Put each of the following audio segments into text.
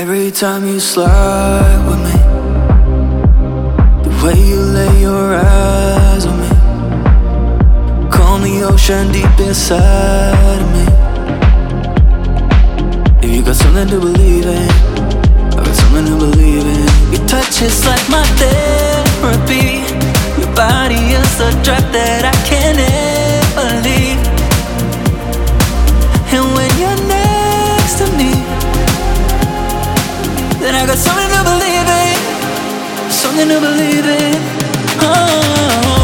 Every time you slide with me, the way you lay your eyes on me, calm the ocean deep inside of me. If you got something to believe in, I got something to believe in. Your touch is like my therapy. Your body is a drug that I can't ever leave. And when you're next to me, then I got something to believe in, something to believe in. Oh.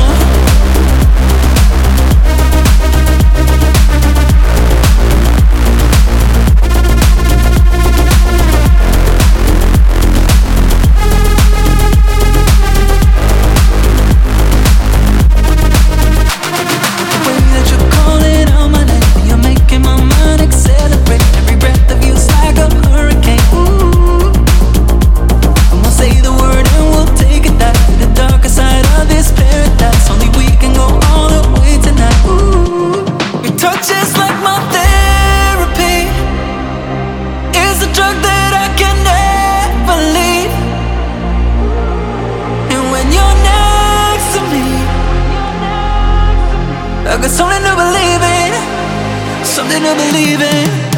I got something to believe in, something to believe in.